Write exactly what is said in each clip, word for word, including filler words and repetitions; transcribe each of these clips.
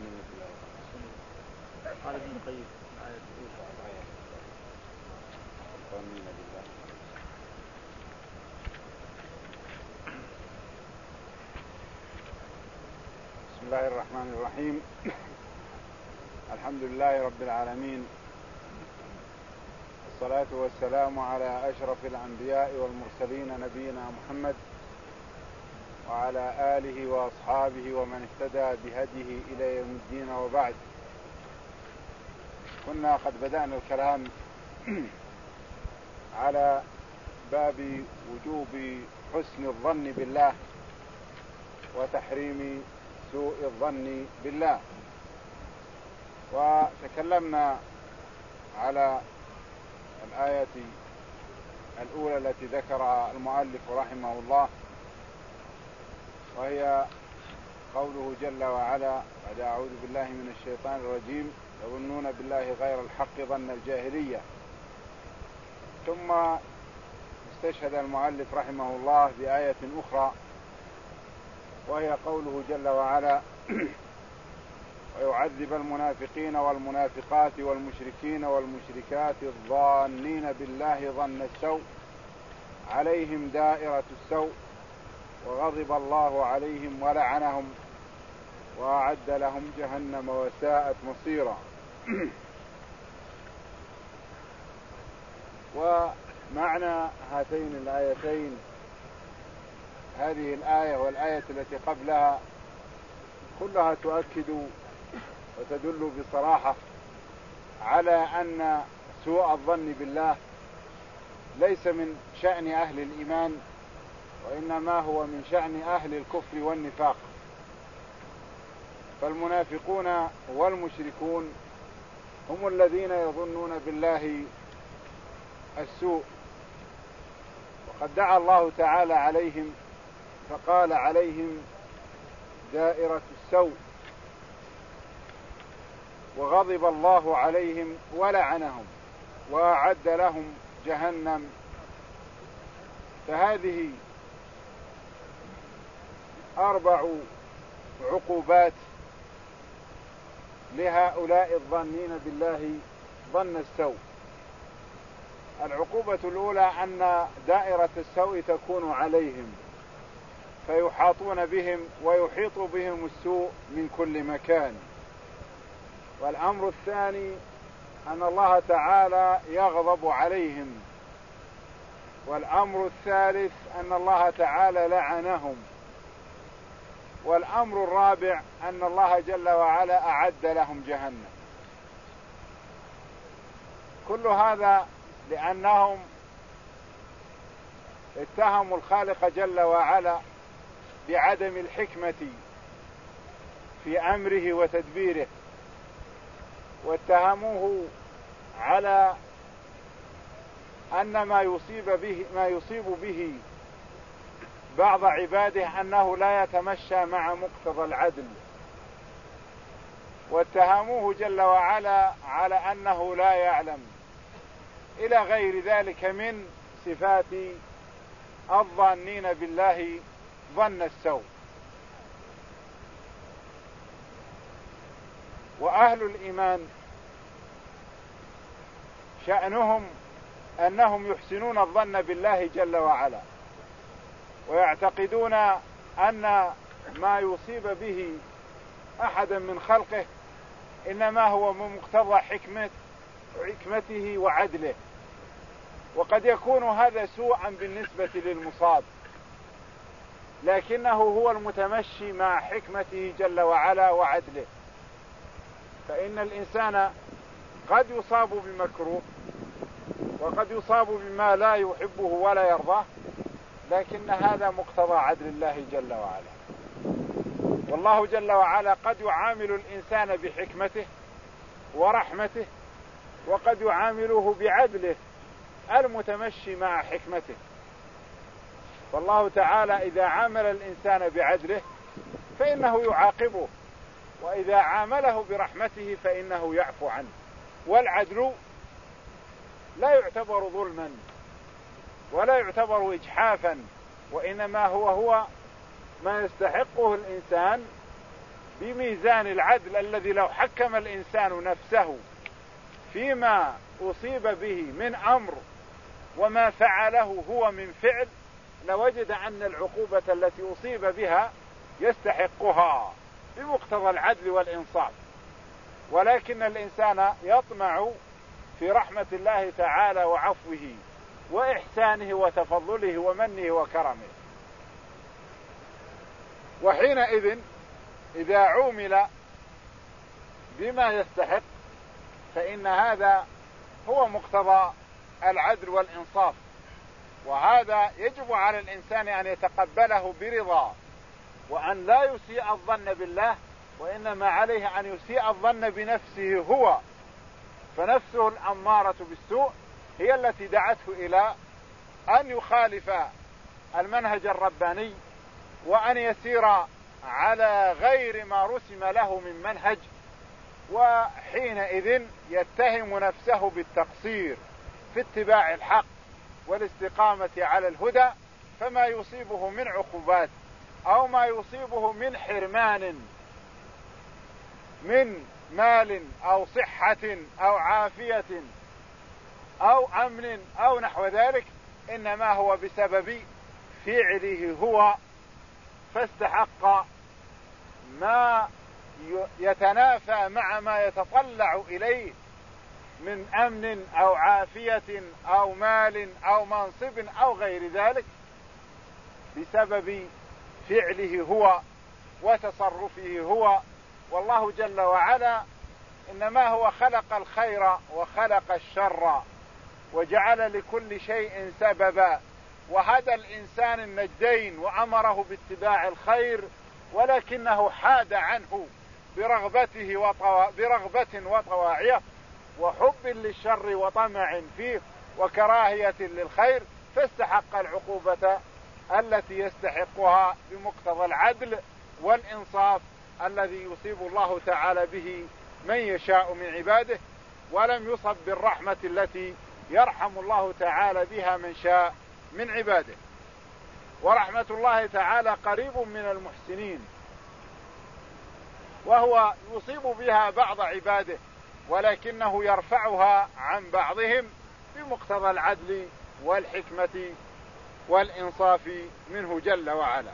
بالله. قال ابن القيم الآية الأولى الظانين بالله. بسم الله الرحمن الرحيم. الحمد لله رب العالمين، الصلاة والسلام على أشرف الأنبياء والمرسلين نبينا محمد وعلى آله وأصحابه ومن اهتدى بهديه إلى يوم الدين. وبعد، كنا قد بدأنا الكلام على باب وجوب حسن الظن بالله وتحريم سوء الظن بالله، وتكلمنا على الآية الأولى التي ذكرها المؤلف رحمه الله، وهي قوله جل وعلا: بعد أعوذ بالله من الشيطان الرجيم: يظنون بالله غير الحق ظن الجاهلية. ثم استشهد المؤلف رحمه الله بآية أخرى، وهي قوله جل وعلا: ويعذب المنافقين والمنافقات والمشركين والمشركات الظانين بالله ظن السوء عليهم دائرة السوء وغضب الله عليهم ولعنهم وأعد لهم جهنم وساءت مصيرا. ومعنى هاتين الآيتين، هذه الآية والآية التي قبلها، كلها تؤكد وتدل بصراحة على أن سوء الظن بالله ليس من شأن أهل الإيمان، وإنما هو من شأن أهل الكفر والنفاق. فالمنافقون والمشركون هم الذين يظنون بالله السوء، وقد دعا الله تعالى عليهم فقال: عليهم دائرة السوء وغضب الله عليهم ولعنهم وأعد لهم جهنم. فهذه أربع عقوبات لهؤلاء الظانين بالله ظن السوء. العقوبة الأولى أن دائرة السوء تكون عليهم، فيحاطون بهم ويحيط بهم السوء من كل مكان. والأمر الثاني أن الله تعالى يغضب عليهم. والأمر الثالث أن الله تعالى لعنهم. والأمر الرابع أن الله جل وعلا أعد لهم جهنم. كل هذا لأنهم اتهموا الخالق جل وعلا بعدم الحكمة في أمره وتدبيره، واتهموه على أن ما يصيب به ما يصيب به بعض عباده أنه لا يتمشى مع مقتضى العدل، واتهموه جل وعلا على أنه لا يعلم، إلى غير ذلك من صفات الظانين بالله ظن السوء. وأهل الإيمان شأنهم أنهم يحسنون الظن بالله جل وعلا، ويعتقدون أن ما يصيب به أحدا من خلقه إنما هو من مقتضى حكمة حكمته وعدله، وقد يكون هذا سوءا بالنسبة للمصاب، لكنه هو المتمشي مع حكمته جل وعلا وعدله. فإن الإنسان قد يصاب بمكروه وقد يصاب بما لا يحبه ولا يرضاه، لكن هذا مقتضى عدل الله جل وعلا. والله جل وعلا قد يعامل الإنسان بحكمته ورحمته، وقد يعامله بعدله المتمشي مع حكمته. فالله تعالى إذا عامل الإنسان بعدله فإنه يعاقبه، وإذا عامله برحمته فإنه يعفو عنه. والعدل لا يعتبر ظلما ولا يعتبر إجحافا، وإنما هو هو ما يستحقه الإنسان بميزان العدل الذي لو حكم الإنسان نفسه فيما أصيب به من أمر وما فعله هو من فعل لوجد أن العقوبة التي أصيب بها يستحقها بمقتضى العدل والإنصاف. ولكن الإنسان يطمع في رحمة الله تعالى وعفوه وإحسانه وتفضله ومنه وكرمه، وحينئذ إذا عومل بما يستحق فإن هذا هو مقتضى العدل والإنصاف، وهذا يجب على الإنسان أن يتقبله برضا وأن لا يسيء الظن بالله، وإنما عليه أن يسيء الظن بنفسه هو، فنفسه الأمارة بالسوء هي التي دعته إلى أن يخالف المنهج الرباني وأن يسير على غير ما رسم له من منهج، وحينئذ يتهم نفسه بالتقصير في اتباع الحق والاستقامة على الهدى، فما يصيبه من عقوبات أو ما يصيبه من حرمان من مال أو صحة أو عافية أو أمن أو نحو ذلك إنما هو بسبب فعله هو، فاستحق ما يتنافى مع ما يتطلع إليه من أمن أو عافية أو مال أو منصب أو غير ذلك بسبب فعله هو وتصرفه هو. والله جل وعلا إنما هو خلق الخير وخلق الشر وجعل لكل شيء سببا، وهدى الإنسان النجدين وأمره باتباع الخير، ولكنه حاد عنه برغبته وطوا... برغبة وطواعية وحب للشر وطمع فيه وكراهية للخير، فاستحق العقوبة التي يستحقها بمقتضى العدل والإنصاف الذي يصيب الله تعالى به من يشاء من عباده، ولم يصب بالرحمة التي يرحم الله تعالى بها من شاء من عباده. ورحمة الله تعالى قريب من المحسنين، وهو يصيب بها بعض عباده ولكنه يرفعها عن بعضهم بمقتضى العدل والحكمة والإنصاف منه جل وعلا.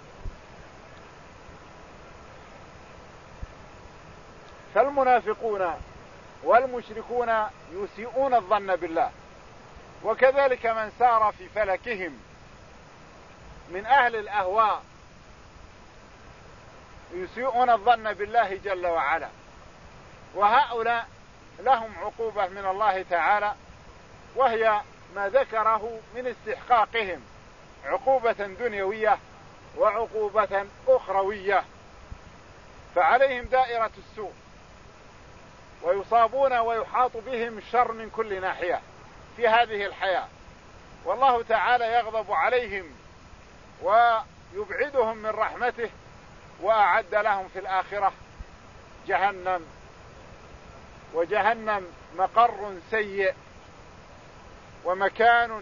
فالمنافقون والمشركون يسيئون الظن بالله، وكذلك من سار في فلكهم من أهل الأهواء يسيئون الظن بالله جل وعلا، وهؤلاء لهم عقوبة من الله تعالى، وهي ما ذكره من استحقاقهم عقوبة دنيوية وعقوبة أخروية، فعليهم دائرة السوء ويصابون ويحاط بهم الشر من كل ناحية في هذه الحياة، والله تعالى يغضب عليهم ويبعدهم من رحمته، وأعد لهم في الآخرة جهنم، وجهنم مقر سيء ومكان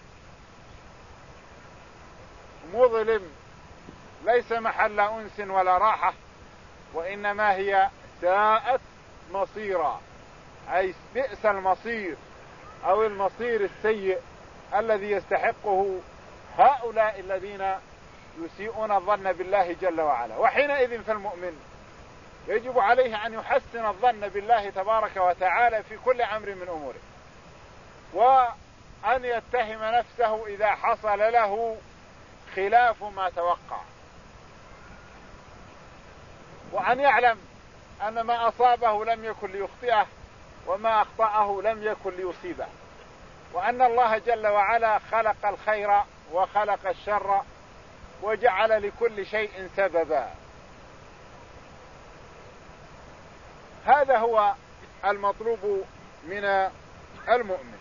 مظلم ليس محل أنس ولا راحة، وإنما هي ساءت مصيرا، أي بئس المصير أو المصير السيء الذي يستحقه هؤلاء الذين يسيئون الظن بالله جل وعلا. وحينئذ فالمؤمن يجب عليه أن يحسن الظن بالله تبارك وتعالى في كل أمر من أموره، وأن يتهم نفسه إذا حصل له خلاف ما توقع، وأن يعلم أن ما أصابه لم يكن ليخطئه وما أخطأه لم يكن ليصيبه، وأن الله جل وعلا خلق الخير وخلق الشر وجعل لكل شيء سببا. هذا هو المطلوب من المؤمن.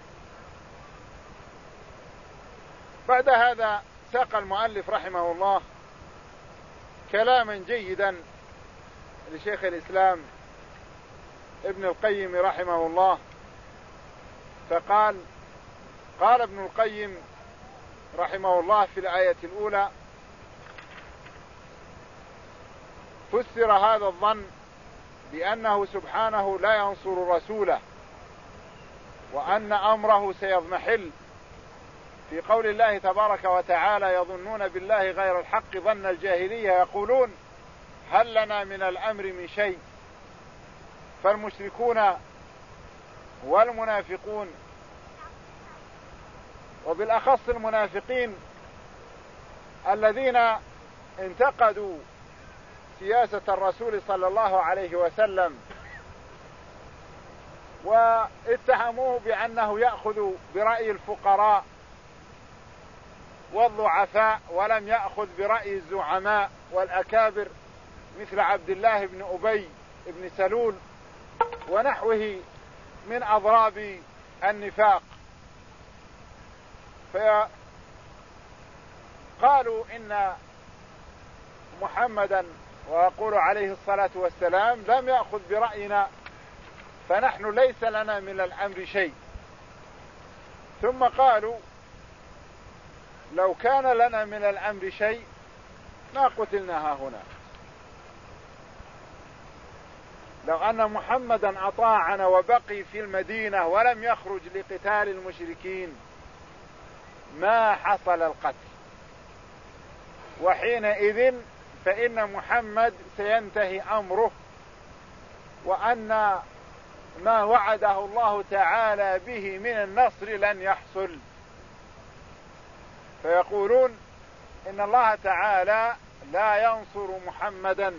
بعد هذا ساق المؤلف رحمه الله كلاما جيدا لشيخ الإسلام ابن القيم رحمه الله، فقال: قال ابن القيم رحمه الله في الآية الأولى: فسر هذا الظن بأنه سبحانه لا ينصر رسوله وأن أمره سيضمحل في قول الله تبارك وتعالى: يظنون بالله غير الحق ظن الجاهلية يقولون هل لنا من الأمر من شيء. فالمشركون والمنافقون، وبالأخص المنافقين الذين انتقدوا سياسة الرسول صلى الله عليه وسلم واتهموه بأنه يأخذ برأي الفقراء والضعفاء ولم يأخذ برأي الزعماء والأكابر مثل عبد الله بن أبي بن سلول ونحوه من أضراب النفاق. فقالوا إن محمدا ويقول عليه الصلاة والسلام لم يأخذ برأينا فنحن ليس لنا من الأمر شيء. ثم قالوا لو كان لنا من الأمر شيء ما قتلنا هنا، لو أن محمدا أطاعنا وبقي في المدينة ولم يخرج لقتال المشركين ما حصل القتل، وحينئذ فإن محمد سينتهي أمره وأن ما وعده الله تعالى به من النصر لن يحصل. فيقولون إن الله تعالى لا ينصر محمدا،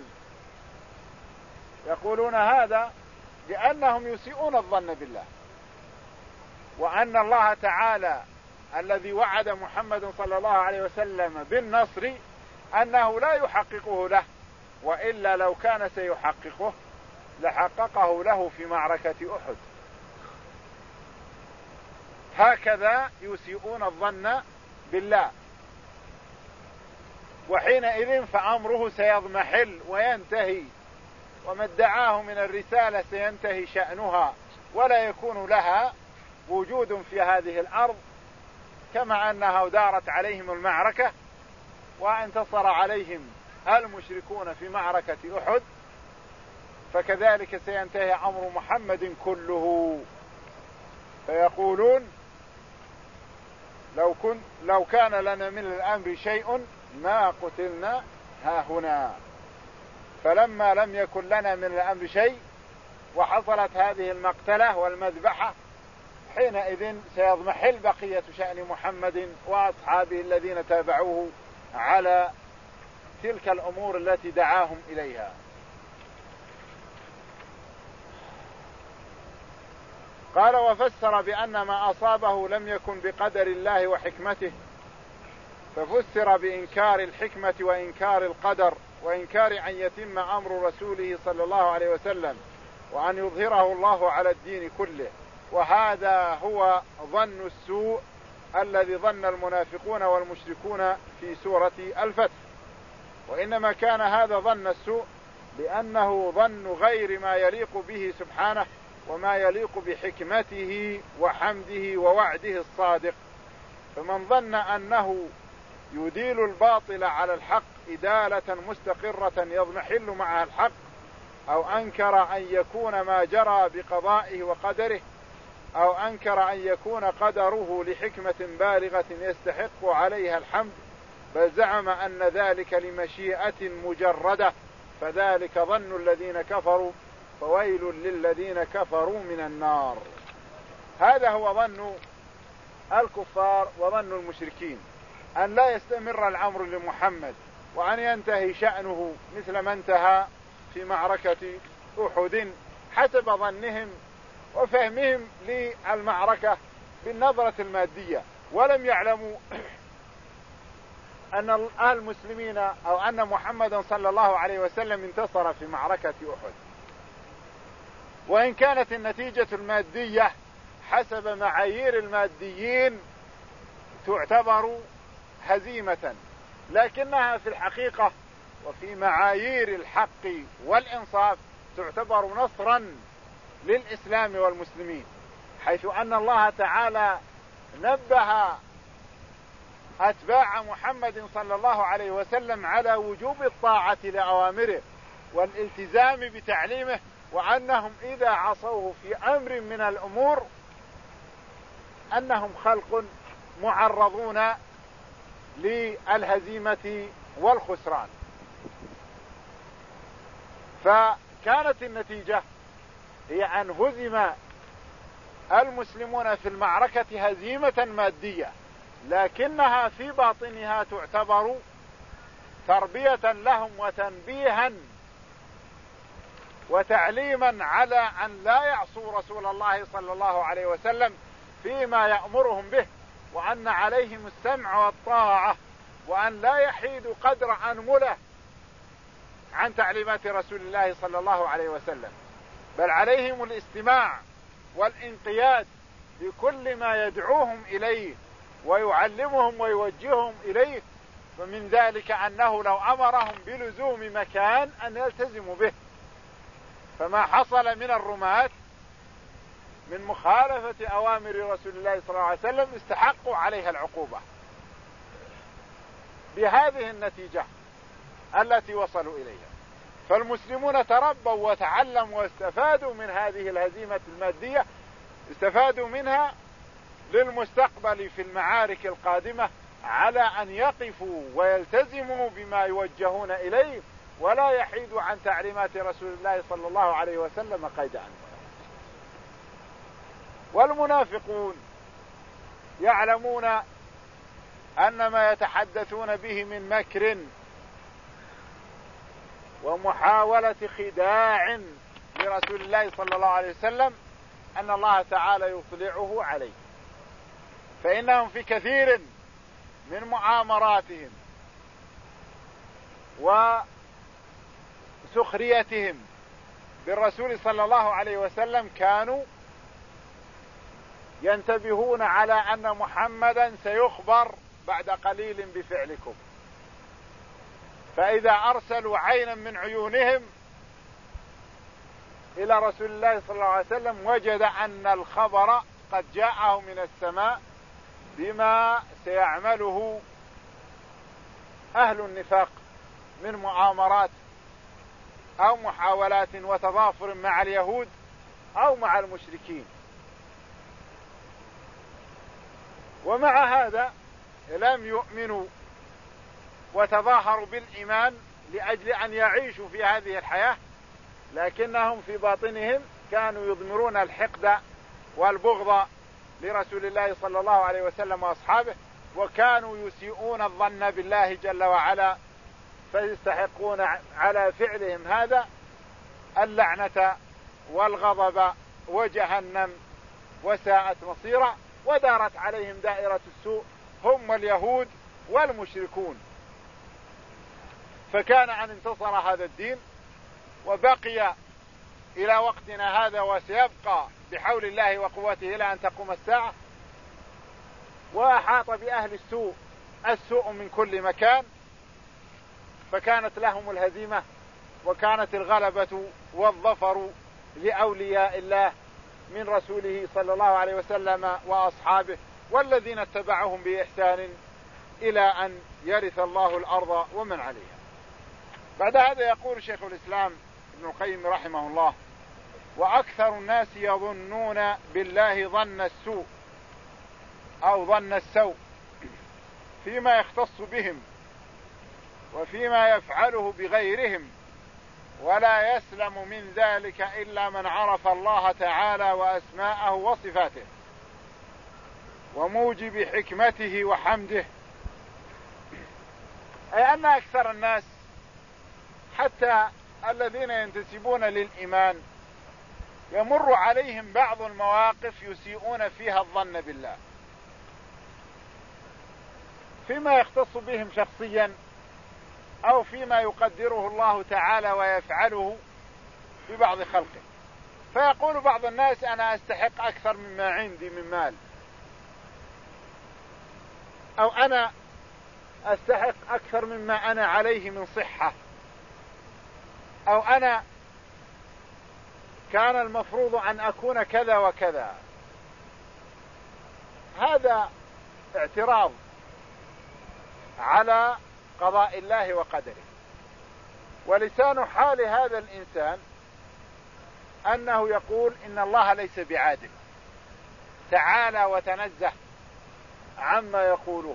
يقولون هذا لأنهم يسيئون الظن بالله، وأن الله تعالى الذي وعد محمد صلى الله عليه وسلم بالنصر أنه لا يحققه له، وإلا لو كان سيحققه لحققه له في معركة أحد. هكذا يسيئون الظن بالله، وحينئذ فأمره سيضمحل وينتهي، وما ادعاه من الرسالة سينتهي شأنها ولا يكون لها وجود في هذه الأرض، كما أنها دارت عليهم المعركة وانتصر عليهم المشركون في معركة أحد، فكذلك سينتهي أمر محمد كله. فيقولون لو, كن لو كان لنا من الأمر شيء ما قتلنا هاهنا. فلما لم يكن لنا من الأمر شيء وحصلت هذه المقتلة والمذبحة حينئذ سيضمحل بقية شأن محمد وأصحابه الذين تابعوه على تلك الأمور التي دعاهم إليها. قال: وفسر بأن ما أصابه لم يكن بقدر الله وحكمته، ففسر بإنكار الحكمة وإنكار القدر وإنكار أن يتم أمر رسوله صلى الله عليه وسلم وأن يظهره الله على الدين كله. وهذا هو ظن السوء الذي ظن المنافقون والمشركون في سورة الفتح. وإنما كان هذا ظن السوء لأنه ظن غير ما يليق به سبحانه وما يليق بحكمته وحمده ووعده الصادق. فمن ظن أنه يديل الباطل على الحق إدالة مستقرة يضمحل معها الحق، أو أنكر أن يكون ما جرى بقضائه وقدره، أو أنكر أن يكون قدره لحكمة بالغة يستحق عليها الحمد، بل زعم أن ذلك لمشيئة مجردة، فذلك ظن الذين كفروا، فويل للذين كفروا من النار. هذا هو ظن الكفار وظن المشركين، أن لا يستمر الأمر لمحمد وأن ينتهي شأنه مثل ما انتهى في معركة أحد حسب ظنهم وفهمهم للمعركة بالنظرة المادية، ولم يعلموا أن المسلمين أو أن محمدا صلى الله عليه وسلم انتصر في معركة أحد. وإن كانت النتيجة المادية حسب معايير الماديين تعتبر هزيمة، لكنها في الحقيقة وفي معايير الحق والإنصاف تعتبر نصرا للإسلام والمسلمين، حيث أن الله تعالى نبه أتباع محمد صلى الله عليه وسلم على وجوب الطاعة لأوامره والالتزام بتعليمه، وأنهم إذا عصوه في أمر من الأمور أنهم خلق معرضون للهزيمة والخسران. فكانت النتيجة هي أن هزم المسلمون في المعركة هزيمة مادية، لكنها في باطنها تعتبر تربية لهم وتنبيها وتعليما على أن لا يعصوا رسول الله صلى الله عليه وسلم فيما يأمرهم به، وأن عليهم السمع والطاعة، وأن لا يحيدوا قدر أنملة عن تعليمات رسول الله صلى الله عليه وسلم، بل عليهم الاستماع والانقياد لكل ما يدعوهم إليه ويعلمهم ويوجههم إليه. ومن ذلك أنه لو أمرهم بلزوم مكان أن يلتزموا به، فما حصل من الرماة من مخالفة أوامر رسول الله صلى الله عليه وسلم استحقوا عليها العقوبة بهذه النتيجة التي وصلوا إليها. فالمسلمون تربوا وتعلموا واستفادوا من هذه الهزيمة المادية، استفادوا منها للمستقبل في المعارك القادمة على أن يقفوا ويلتزموا بما يوجهون إليه، ولا يحيدوا عن تعليمات رسول الله صلى الله عليه وسلم قيد عنه. والمنافقون يعلمون أن ما يتحدثون به من مكر ومحاولة خداع لرسول الله صلى الله عليه وسلم أن الله تعالى يطلعه عليه، فإنهم في كثير من مؤامراتهم وسخريتهم بالرسول صلى الله عليه وسلم كانوا ينتبهون على أن محمدا سيخبر بعد قليل بفعلكم، فإذا أرسلوا عينا من عيونهم إلى رسول الله صلى الله عليه وسلم وجد أن الخبر قد جاءه من السماء بما سيعمله أهل النفاق من مؤامرات أو محاولات وتضافر مع اليهود أو مع المشركين. ومع هذا لم يؤمنوا وتظاهروا بالإيمان لأجل أن يعيشوا في هذه الحياة، لكنهم في باطنهم كانوا يضمرون الحقد والبغض لرسول الله صلى الله عليه وسلم وأصحابه، وكانوا يسيئون الظن بالله جل وعلا، فيستحقون على فعلهم هذا اللعنة والغضب وجهنم وساءت مصيرا، ودارت عليهم دائرة السوء هم اليهود والمشركون. فكان أن انتصر هذا الدين وبقي إلى وقتنا هذا وسيبقى بحول الله وقوته إلى أن تقوم الساعة، وأحاط بأهل السوء السوء من كل مكان، فكانت لهم الهزيمة وكانت الغلبة والظفر لأولياء الله من رسوله صلى الله عليه وسلم وأصحابه والذين اتبعهم بإحسان إلى أن يرث الله الأرض ومن عليها. بعد هذا يقول شيخ الإسلام ابن القيم رحمه الله: وأكثر الناس يظنون بالله ظن السوء أو ظن السوء فيما يختص بهم وفيما يفعله بغيرهم، ولا يسلم من ذلك إلا من عرف الله تعالى وأسماءه وصفاته وموجب حكمته وحمده. أي أن أكثر الناس حتى الذين ينتسبون للإيمان يمر عليهم بعض المواقف يسيئون فيها الظن بالله فيما يختص بهم شخصيا أو فيما يقدره الله تعالى ويفعله في بعض خلقه. فيقول بعض الناس: أنا أستحق أكثر مما عندي من مال، أو أنا أستحق أكثر مما أنا عليه من صحة، أو أنا كان المفروض أن أكون كذا وكذا. هذا اعتراض على قضاء الله وقدره، ولسان حال هذا الإنسان أنه يقول إن الله ليس بعادل، تعالى وتنزه عما يقولون.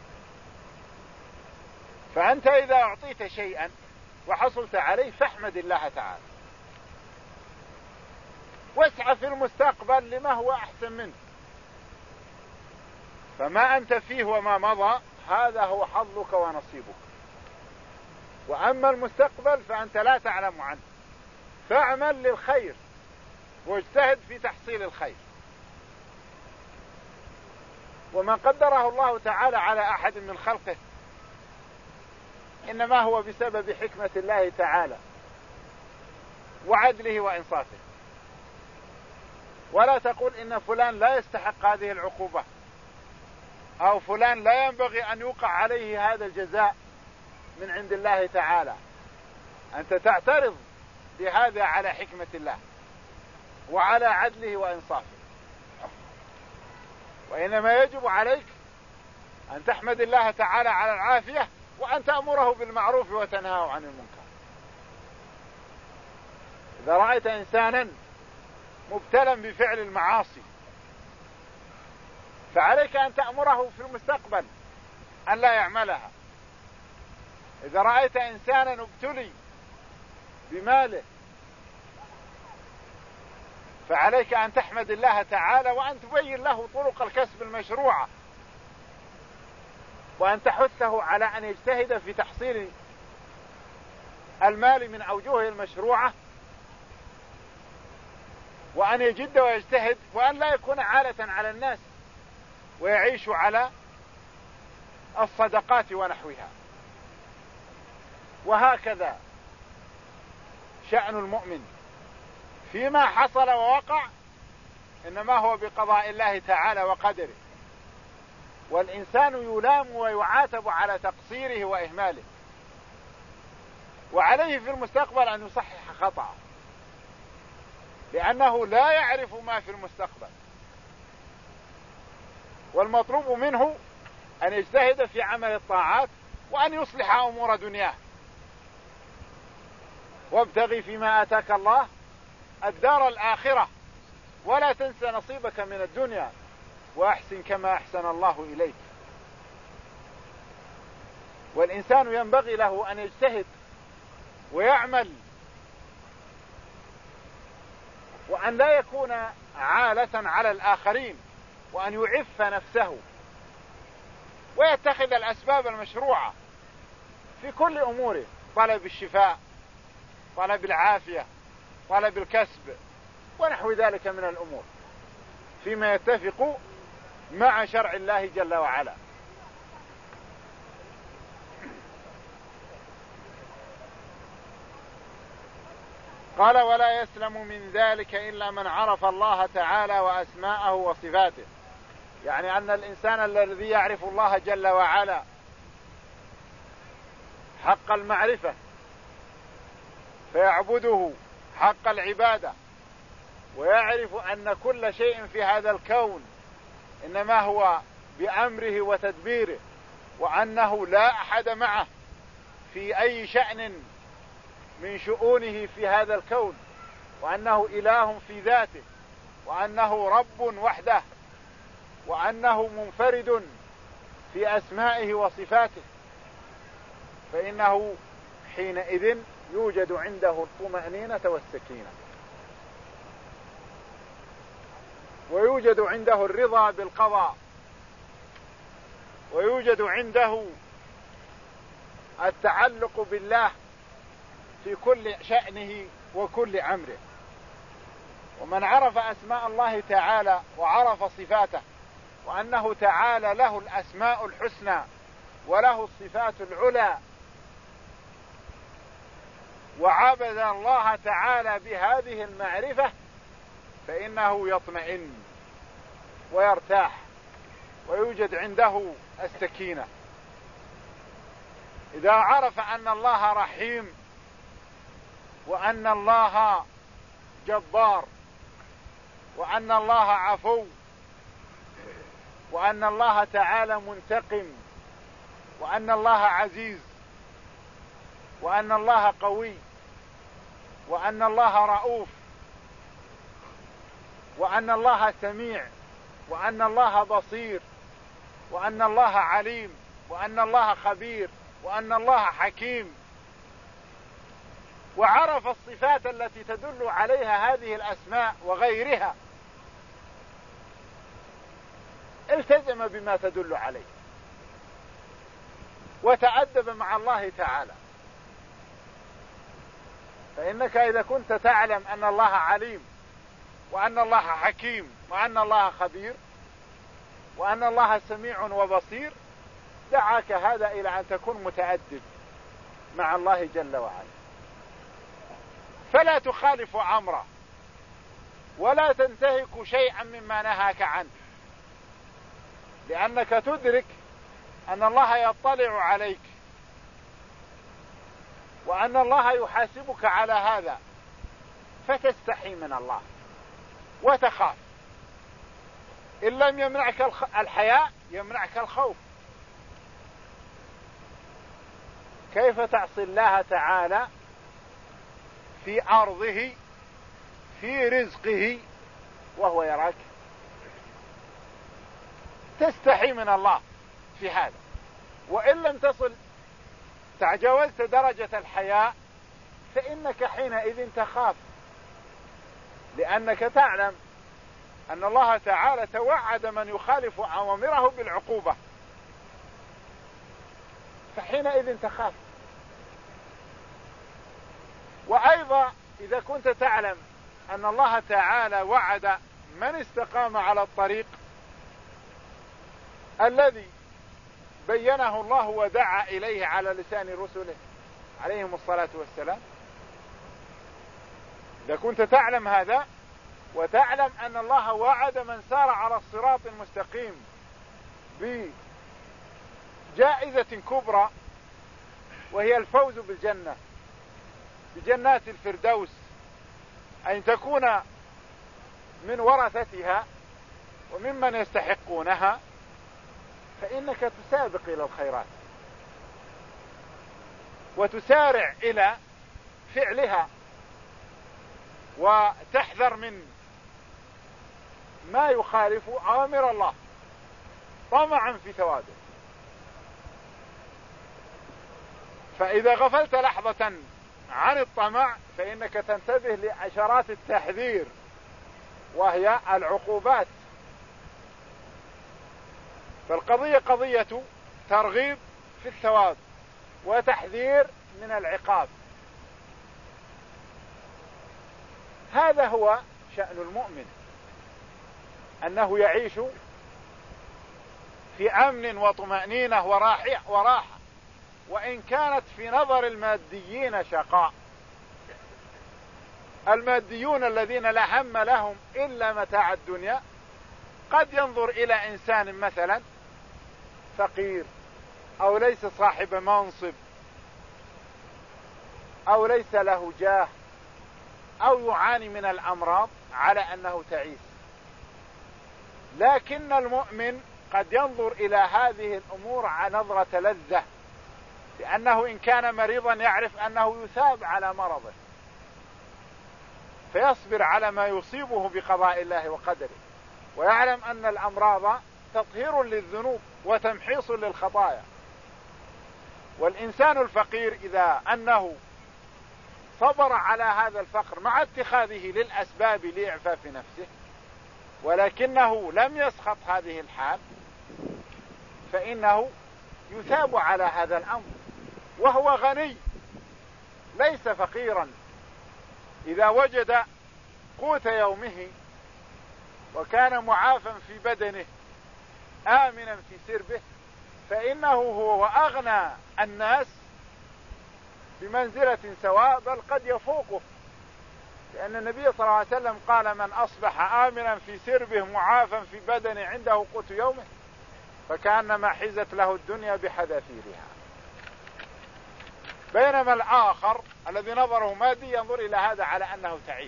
فأنت إذا أعطيت شيئا وحصلت عليه فاحمد الله تعالى، واسعى في المستقبل لما هو أحسن منه. فما أنت فيه وما مضى هذا هو حظك ونصيبك، وأما المستقبل فأنت لا تعلم عنه، فاعمل للخير واجتهد في تحصيل الخير. وما قدره الله تعالى على أحد من خلقه إنما هو بسبب حكمة الله تعالى وعدله وإنصافه. ولا تقول إن فلان لا يستحق هذه العقوبة، أو فلان لا ينبغي أن يوقع عليه هذا الجزاء من عند الله تعالى. أنت تعترض بهذا على حكمة الله وعلى عدله وإنصافه. وإنما يجب عليك أن تحمد الله تعالى على العافية، وأن تأمره بالمعروف وتنهاه عن المنكر. إذا رأيت إنسانا مبتلا بفعل المعاصي فعليك أن تأمره في المستقبل أن لا يعملها. إذا رأيت إنسانا ابتلي بماله فعليك أن تحمد الله تعالى وأن تبين له طرق الكسب المشروعة، وأن تحثه على أن يجتهد في تحصيل المال من أوجهه المشروعة، وأن يجد ويجتهد، وأن لا يكون عالة على الناس ويعيش على الصدقات ونحوها. وهكذا شأن المؤمن فيما حصل ووقع إنما هو بقضاء الله تعالى وقدره، والإنسان يلام ويعاتب على تقصيره وإهماله، وعليه في المستقبل أن يصحح خطأه، لأنه لا يعرف ما في المستقبل. والمطلوب منه أن يجتهد في عمل الطاعات وأن يصلح أمور دنياه. وابتغي فيما آتاك الله الدار الآخرة ولا تنسى نصيبك من الدنيا وأحسن كما أحسن الله إليك. والإنسان ينبغي له أن يجتهد ويعمل، وأن لا يكون عالة على الآخرين، وأن يعف نفسه ويتخذ الأسباب المشروعة في كل أموره، طلب الشفاء، طلب العافية، طلب الكسب، ونحو ذلك من الأمور فيما يتفق مع شرع الله جل وعلا. قال: ولا يسلم من ذلك إلا من عرف الله تعالى وأسماءه وصفاته. يعني أن الإنسان الذي يعرف الله جل وعلا حق المعرفة فيعبده حق العبادة، ويعرف أن كل شيء في هذا الكون إنما هو بأمره وتدبيره، وأنه لا أحد معه في أي شأن من شؤونه في هذا الكون، وأنه إله في ذاته، وأنه رب وحده، وأنه منفرد في أسمائه وصفاته، فإنه حينئذ يوجد عنده الطمأنينة والسكينة، ويوجد عنده الرضا بالقضاء، ويوجد عنده التعلق بالله في كل شأنه وكل أمره. ومن عرف أسماء الله تعالى وعرف صفاته، وأنه تعالى له الأسماء الحسنى وله الصفات العلى، وعبد الله تعالى بهذه المعرفة، فإنه يطمئن ويرتاح ويوجد عنده السكينة. إذا عرف أن الله رحيم، وأن الله جبار، وأن الله عفو، وأن الله تعالى منتقم، وأن الله عزيز، وأن الله قوي، وأن الله رؤوف، وأن الله سميع، وأن الله بصير، وأن الله عليم، وأن الله خبير، وأن الله حكيم، وعرف الصفات التي تدل عليها هذه الأسماء وغيرها، التزم بما تدل عليه وتأدب مع الله تعالى. فإنك إذا كنت تعلم أن الله عليم، وأن الله حكيم، وأن الله خبير، وأن الله سميع وبصير، دعاك هذا إلى أن تكون متأدب مع الله جل وعلا، فلا تخالف أمره ولا تنتهك شيئا مما نهاك عنه، لأنك تدرك أن الله يطلع عليك، وأن الله يحاسبك على هذا، فتستحي من الله وتخاف. إن لم يمنعك الحياء يمنعك الخوف. كيف تعصي الله تعالى في أرضه في رزقه وهو يراك؟ تستحي من الله في هذا. وإن لم تصل تجاوزت درجة الحياء فإنك حينئذ تخاف، لأنك تعلم أن الله تعالى توعد من يخالف أوامره بالعقوبة، فحينئذ تخاف. وأيضا إذا كنت تعلم أن الله تعالى وعد من استقام على الطريق الذي بينه الله ودعا إليه على لسان رسله عليهم الصلاة والسلام، إذا كنت تعلم هذا وتعلم أن الله وعد من سار على الصراط المستقيم بجائزة كبرى وهي الفوز بالجنة بجنات الفردوس، أن تكون من ورثتها وممن يستحقونها، فإنك تسابق إلى الخيرات وتسارع إلى فعلها، وتحذر من ما يخالف أوامر الله طمعا في ثوابه. فإذا غفلت لحظة عن الطمع فإنك تنتبه لعشرات التحذير وهي العقوبات. فالقضية قضية ترغيب في الثواب وتحذير من العقاب. هذا هو شأن المؤمن، أنه يعيش في أمن وطمأنينة وراحة، وإن كانت في نظر الماديين شقاء. الماديون الذين لا هم لهم إلا متاع الدنيا قد ينظر إلى إنسان مثلا فقير أو ليس صاحب منصب أو ليس له جاه أو يعاني من الأمراض على أنه تعيس، لكن المؤمن قد ينظر إلى هذه الأمور على نظرة لذة، لأنه إن كان مريضا يعرف أنه يثاب على مرضه فيصبر على ما يصيبه بقضاء الله وقدره، ويعلم أن الأمراض تطهير للذنوب وتمحيص للخطايا. والإنسان الفقير إذا أنه صبر على هذا الفقر مع اتخاذه للأسباب لإعفاف نفسه ولكنه لم يسخط هذه الحال فإنه يثاب على هذا الأمر، وهو غني ليس فقيرا. إذا وجد قوت يومه وكان معافا في بدنه آمنا في سربه فإنه هو وأغنى الناس بمنزلة سواء، بل قد يفوقه، لأن النبي صلى الله عليه وسلم قال: من أصبح آمنا في سربه معافا في بدنه عنده قوت يومه فكأنما حيزت له الدنيا بحذافيرها. بينما الآخر الذي نظره مادي ينظر إلى هذا على أنه تعيس.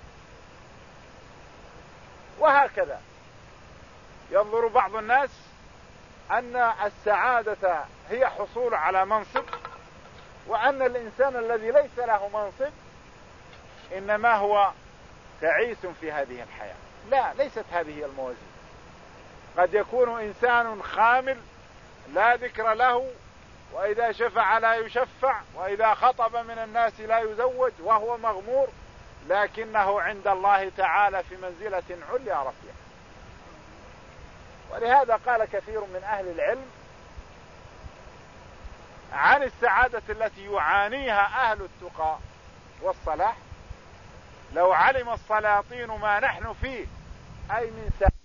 وهكذا ينظر بعض الناس أن السعادة هي حصول على منصب وأن الإنسان الذي ليس له منصب إنما هو تعيس في هذه الحياة. لا، ليست هذه الموازين. قد يكون إنسان خامل لا ذكر له، وإذا شفع لا يشفع، وإذا خطب من الناس لا يزوج، وهو مغمور، لكنه عند الله تعالى في منزلة عليا رفيعة. ولهذا قال كثير من أهل العلم عن السعادة التي يعانيها أهل التقى والصلاح: لو علم السلاطين ما نحن فيه، أي من سعادة